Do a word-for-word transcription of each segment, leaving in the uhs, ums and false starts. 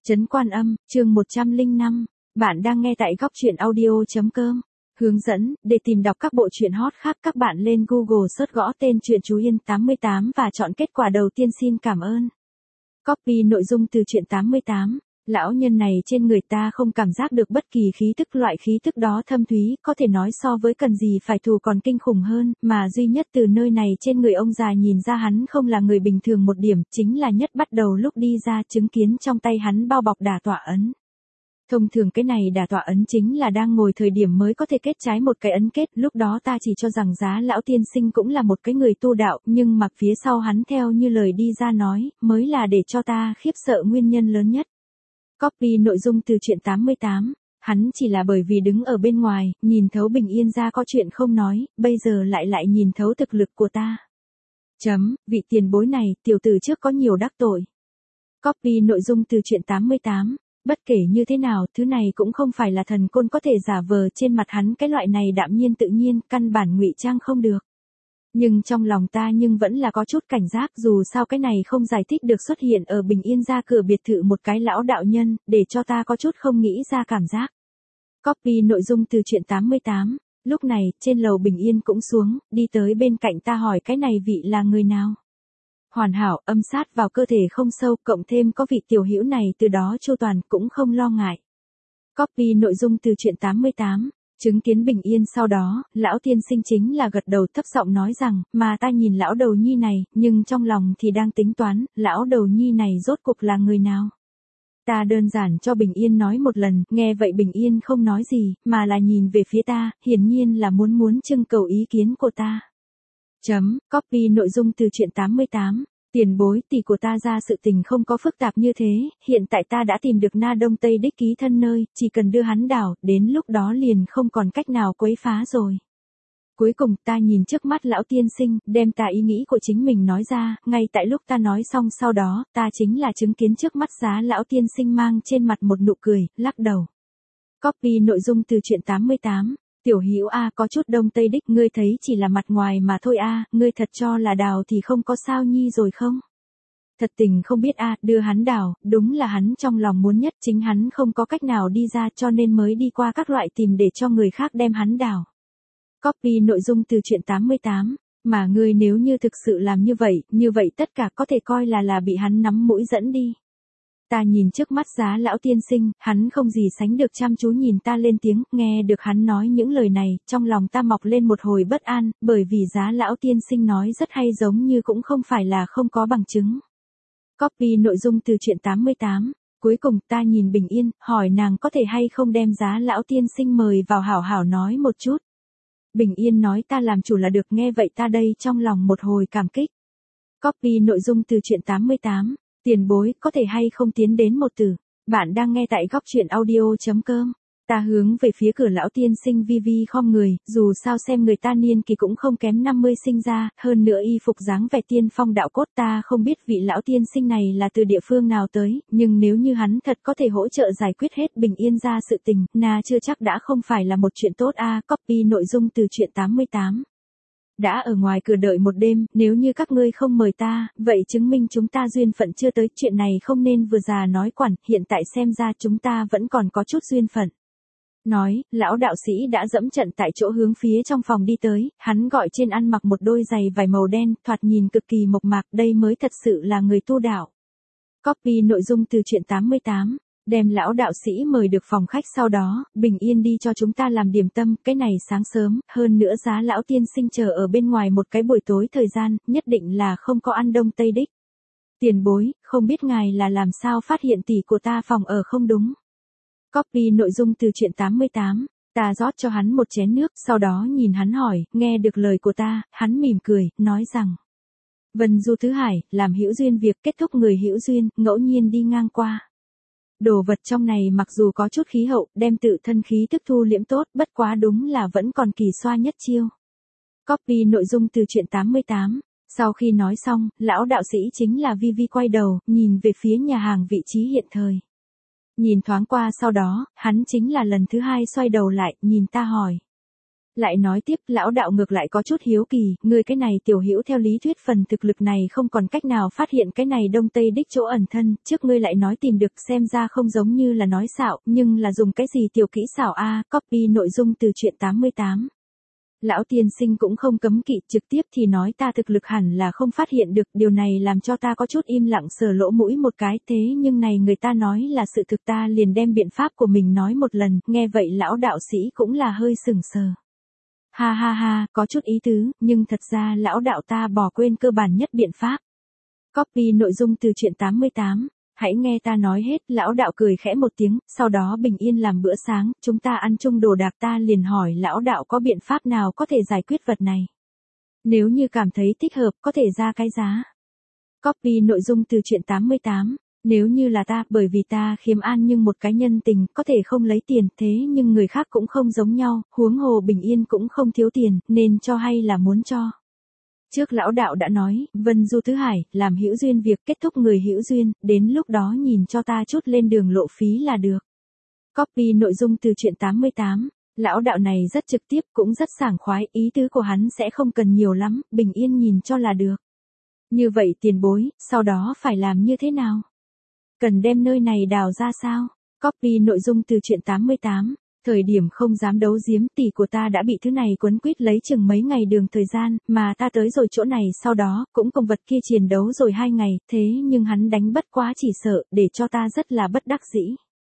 Trấn Quan Âm, chương một trăm lẻ năm. Bạn đang nghe tại góc truyện audio.com. Hướng dẫn, để tìm đọc các bộ truyện hot khác các bạn lên Google search gõ tên truyện Chú Yên tám mươi tám và chọn kết quả đầu tiên. Xin cảm ơn. Copy nội dung từ truyện tám mươi tám. Lão nhân này trên người ta không cảm giác được bất kỳ khí tức, loại khí tức đó thâm thúy, có thể nói so với cần gì phải thù còn kinh khủng hơn, mà duy nhất từ nơi này trên người ông già nhìn ra hắn không là người bình thường một điểm, chính là nhất bắt đầu lúc đi ra chứng kiến trong tay hắn bao bọc đả tọa ấn. Thông thường cái này đả tọa ấn chính là đang ngồi thời điểm mới có thể kết trái một cái ấn kết, lúc đó ta chỉ cho rằng Giá lão tiên sinh cũng là một cái người tu đạo, nhưng mặc phía sau hắn theo như lời đi ra nói, mới là để cho ta khiếp sợ nguyên nhân lớn nhất. Copy nội dung từ truyện tám mươi tám. Hắn chỉ là bởi vì đứng ở bên ngoài, nhìn thấu Bình Yên ra có chuyện không nói, bây giờ lại lại nhìn thấu thực lực của ta. Chấm, vị tiền bối này, tiểu tử trước có nhiều đắc tội. Copy nội dung từ truyện tám mươi tám. Bất kể như thế nào, thứ này cũng không phải là thần côn có thể giả vờ, trên mặt hắn cái loại này đạm nhiên tự nhiên, căn bản ngụy trang không được. Nhưng trong lòng ta nhưng vẫn là có chút cảnh giác, dù sao cái này không giải thích được xuất hiện ở Bình Yên ra cửa biệt thự một cái lão đạo nhân, để cho ta có chút không nghĩ ra cảm giác. Copy nội dung từ truyện tám mươi tám. Lúc này, trên lầu Bình Yên cũng xuống, đi tới bên cạnh ta hỏi cái này vị là người nào. Hoàn hảo, âm sát vào cơ thể không sâu, cộng thêm có vị tiểu hữu này từ đó chu toàn, cũng không lo ngại. Copy nội dung từ truyện tám mươi tám. Chứng kiến Bình Yên sau đó, lão tiên sinh chính là gật đầu thấp giọng nói rằng, mà ta nhìn lão đầu nhi này, nhưng trong lòng thì đang tính toán, lão đầu nhi này rốt cuộc là người nào. Ta đơn giản cho Bình Yên nói một lần, nghe vậy Bình Yên không nói gì, mà là nhìn về phía ta, hiển nhiên là muốn muốn trưng cầu ý kiến của ta. Chấm, copy nội dung từ truyện tám mươi tám. Tiền bối, tỷ của ta ra sự tình không có phức tạp như thế, hiện tại ta đã tìm được Na Đông Tây đích ký thân nơi, chỉ cần đưa hắn đảo, đến lúc đó liền không còn cách nào quấy phá rồi. Cuối cùng ta nhìn trước mắt lão tiên sinh, đem ta ý nghĩ của chính mình nói ra, ngay tại lúc ta nói xong sau đó, ta chính là chứng kiến trước mắt Giá lão tiên sinh mang trên mặt một nụ cười, lắc đầu. Copy nội dung từ truyện tám mươi tám. Tiểu hữu a, có chút Đông Tây đích, ngươi thấy chỉ là mặt ngoài mà thôi a, ngươi thật cho là đào thì không có sao nhi rồi không? Thật tình không biết a, đưa hắn đào, đúng là hắn trong lòng muốn nhất, chính hắn không có cách nào đi ra cho nên mới đi qua các loại tìm để cho người khác đem hắn đào. Copy nội dung từ truyện tám mươi tám. Mà ngươi nếu như thực sự làm như vậy, như vậy tất cả có thể coi là là bị hắn nắm mũi dẫn đi. Ta nhìn trước mắt Giá lão tiên sinh, hắn không gì sánh được chăm chú nhìn ta lên tiếng, nghe được hắn nói những lời này, trong lòng ta mọc lên một hồi bất an, bởi vì Giá lão tiên sinh nói rất hay giống như cũng không phải là không có bằng chứng. Copy nội dung từ truyện tám mươi tám. Cuối cùng ta nhìn Bình Yên, hỏi nàng có thể hay không đem Giá lão tiên sinh mời vào hảo hảo nói một chút. Bình Yên nói ta làm chủ là được, nghe vậy ta đây trong lòng một hồi cảm kích. Copy nội dung từ truyện tám mươi tám. Tiền bối, có thể hay không tiến đến một từ. Bạn đang nghe tại góc truyện audio.com. Ta hướng về phía cửa lão tiên sinh vi vi khom người, dù sao xem người ta niên kỳ cũng không kém năm mươi sinh ra, hơn nữa y phục dáng vẻ tiên phong đạo cốt, ta không biết vị lão tiên sinh này là từ địa phương nào tới, nhưng nếu như hắn thật có thể hỗ trợ giải quyết hết Bình Yên ra sự tình, na chưa chắc đã không phải là một chuyện tốt a. Copy nội dung từ truyện tám mươi tám. Đã ở ngoài cửa đợi một đêm, nếu như các ngươi không mời ta, vậy chứng minh chúng ta duyên phận chưa tới, chuyện này không nên vừa già nói quản, hiện tại xem ra chúng ta vẫn còn có chút duyên phận. Nói, lão đạo sĩ đã dẫm trận tại chỗ hướng phía trong phòng đi tới, hắn gọi trên ăn mặc một đôi giày vải màu đen, thoạt nhìn cực kỳ mộc mạc, đây mới thật sự là người tu đạo. Copy nội dung từ truyện tám mươi tám. Đem lão đạo sĩ mời được phòng khách sau đó, Bình Yên đi cho chúng ta làm điểm tâm, cái này sáng sớm, hơn nữa Giá lão tiên sinh chờ ở bên ngoài một cái buổi tối thời gian, nhất định là không có ăn Đông Tây đích. Tiền bối, không biết ngài là làm sao phát hiện tỷ của ta phòng ở không đúng. Copy nội dung từ truyện tám mươi tám. Ta rót cho hắn một chén nước, sau đó nhìn hắn hỏi, nghe được lời của ta, hắn mỉm cười, nói rằng. Vân du thứ hải, làm hữu duyên việc, kết thúc người hữu duyên, ngẫu nhiên đi ngang qua. Đồ vật trong này mặc dù có chút khí hậu, đem tự thân khí tức thu liễm tốt, bất quá đúng là vẫn còn kỳ xoa nhất chiêu. Copy nội dung từ truyện tám mươi tám. Sau khi nói xong, lão đạo sĩ chính là Vi Vi quay đầu, nhìn về phía nhà hàng vị trí hiện thời. Nhìn thoáng qua sau đó, hắn chính là lần thứ hai xoay đầu lại, nhìn ta hỏi. Lại nói tiếp, lão đạo ngược lại có chút hiếu kỳ, ngươi cái này tiểu hữu theo lý thuyết phần thực lực này không còn cách nào phát hiện cái này đông tây đích chỗ ẩn thân, trước ngươi lại nói tìm được, xem ra không giống như là nói xạo, nhưng là dùng cái gì tiểu kỹ xảo a, copy nội dung từ truyện tám mươi tám. Lão tiên sinh cũng không cấm kỵ, trực tiếp thì nói ta thực lực hẳn là không phát hiện được, điều này làm cho ta có chút im lặng sờ lỗ mũi một cái, thế nhưng này người ta nói là sự thực, ta liền đem biện pháp của mình nói một lần, nghe vậy lão đạo sĩ cũng là hơi sừng sờ. Ha ha ha, có chút ý tứ, nhưng thật ra lão đạo ta bỏ quên cơ bản nhất biện pháp. Copy nội dung từ truyện tám mươi tám. Hãy nghe ta nói hết, lão đạo cười khẽ một tiếng, sau đó bình yên làm bữa sáng, chúng ta ăn chung đồ đạc, ta liền hỏi lão đạo có biện pháp nào có thể giải quyết vật này. Nếu như cảm thấy thích hợp, có thể ra cái giá. Copy nội dung từ truyện tám mươi tám. Nếu như là ta, bởi vì ta khiêm an nhưng một cái nhân tình, có thể không lấy tiền, thế nhưng người khác cũng không giống nhau, huống hồ bình yên cũng không thiếu tiền, nên cho hay là muốn cho. Trước lão đạo đã nói, Vân Du Tứ Hải, làm hữu duyên việc kết thúc người hữu duyên, đến lúc đó nhìn cho ta chút lên đường lộ phí là được. Copy nội dung từ truyện tám mươi tám. Lão đạo này rất trực tiếp, cũng rất sảng khoái, ý tứ của hắn sẽ không cần nhiều lắm, bình yên nhìn cho là được. Như vậy tiền bối, sau đó phải làm như thế nào? Cần đem nơi này đào ra sao? Copy nội dung từ truyện tám mươi tám. Thời điểm không dám đấu giếm, tỷ của ta đã bị thứ này quấn quýt lấy chừng mấy ngày đường thời gian, mà ta tới rồi chỗ này sau đó, cũng cùng vật kia chiến đấu rồi hai ngày, thế nhưng hắn đánh bất quá chỉ sợ, để cho ta rất là bất đắc dĩ.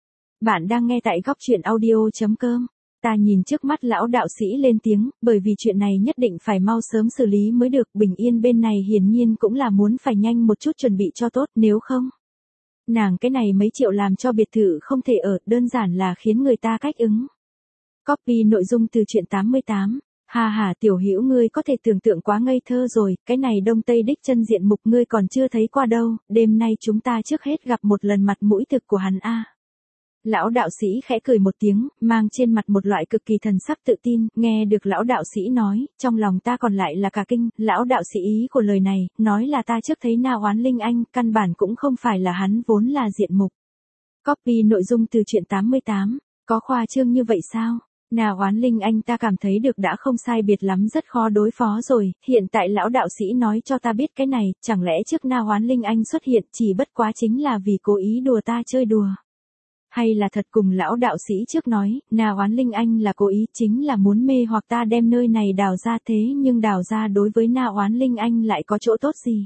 Bạn đang nghe tại góc truyện audio.com. Ta nhìn trước mắt lão đạo sĩ lên tiếng, bởi vì chuyện này nhất định phải mau sớm xử lý mới được, bình yên bên này hiển nhiên cũng là muốn phải nhanh một chút chuẩn bị cho tốt, nếu không. Nàng cái này mấy triệu làm cho biệt thự không thể ở, đơn giản là khiến người ta cách ứng. Copy nội dung từ truyện tám mươi tám. Hà hà tiểu hữu ngươi có thể tưởng tượng quá ngây thơ rồi, cái này đông tây đích chân diện mục ngươi còn chưa thấy qua đâu, đêm nay chúng ta trước hết gặp một lần mặt mũi thực của hắn a. Lão đạo sĩ khẽ cười một tiếng, mang trên mặt một loại cực kỳ thần sắc tự tin, nghe được lão đạo sĩ nói, trong lòng ta còn lại là cả kinh, lão đạo sĩ ý của lời này, nói là ta trước thấy Na Oán Linh Anh, căn bản cũng không phải là hắn vốn là diện mục. Copy nội dung từ truyện tám mươi tám, có khoa trương như vậy sao? Na Oán Linh Anh ta cảm thấy được đã không sai biệt lắm, rất khó đối phó rồi, hiện tại lão đạo sĩ nói cho ta biết cái này, chẳng lẽ trước Na Oán Linh Anh xuất hiện chỉ bất quá chính là vì cố ý đùa ta chơi đùa. Hay là thật cùng lão đạo sĩ trước nói, Na Oán Linh Anh là cố ý, chính là muốn mê hoặc ta đem nơi này đào ra, thế nhưng đào ra đối với Na Oán Linh Anh lại có chỗ tốt gì?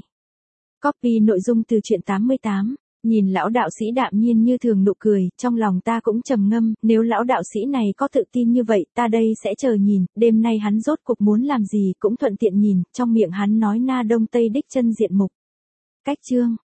Copy nội dung từ truyện tám mươi tám. Nhìn lão đạo sĩ đạm nhiên như thường nụ cười, trong lòng ta cũng trầm ngâm, nếu lão đạo sĩ này có tự tin như vậy, ta đây sẽ chờ nhìn, đêm nay hắn rốt cuộc muốn làm gì cũng thuận tiện nhìn, trong miệng hắn nói Na Đông Tây đích chân diện mục. Cách chương